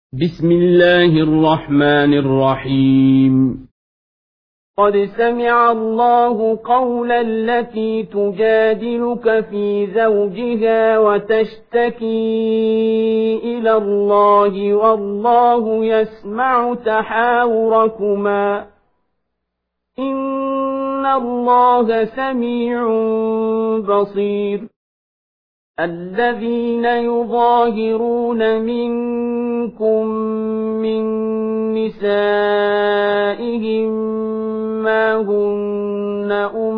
بسم الله الرحمن الرحيم. قد سمع الله قول التي تجادلك في زوجها وتشتكي إلى الله والله يسمع تحاوركما إن الله سميع بصير. الذين يظاهرون منكم من نسائهم ما هن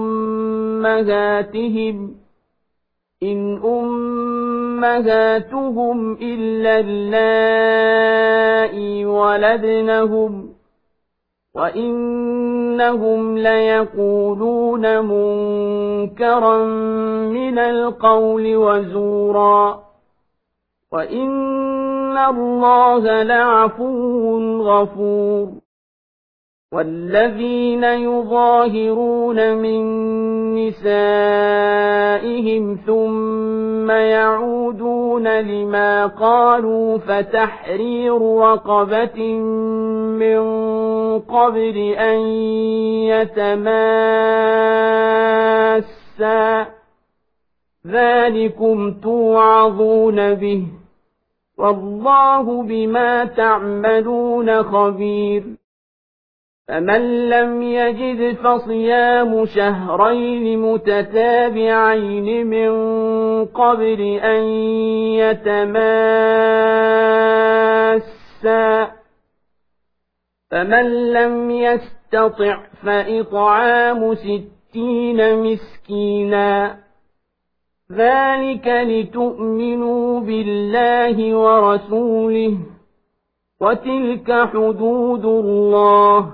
أمهاتهم إن أمهاتهم إلا اللائي ولدنهم وإنهم ليقولون منكرا من القول وزورا وإن الله لعفو غفور. والذين يظاهرون من نسائهم ثم يعودون لما قالوا فتحرير رقبة من قبل أن يتماسا ذلكم توعظون به والله بما تعملون خبير. فمن لم يجد فصيام شهرين متتابعين من قبل أن يتماسا فمن لم يستطع فإطعام 60 مسكينا ذلك لتؤمنوا بالله ورسوله وتلك حدود الله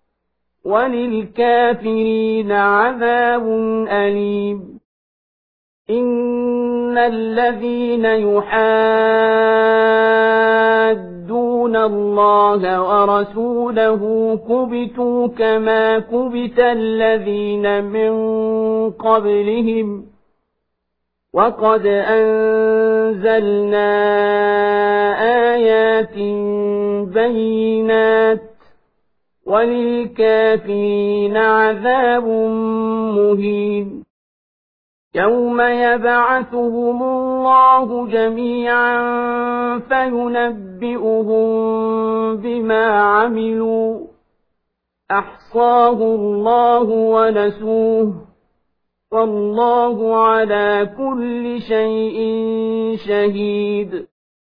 وللكافرين عذاب أليم. إن الذين يحادون الله ورسوله كبتوا كما كبت الذين من قبلهم وقد أنزلنا آيات بينات وللكافرين عذاب مهين. يوم يبعثهم الله جميعا فينبئهم بما عملوا أحصاه الله ونسوه والله على كل شيء شهيد.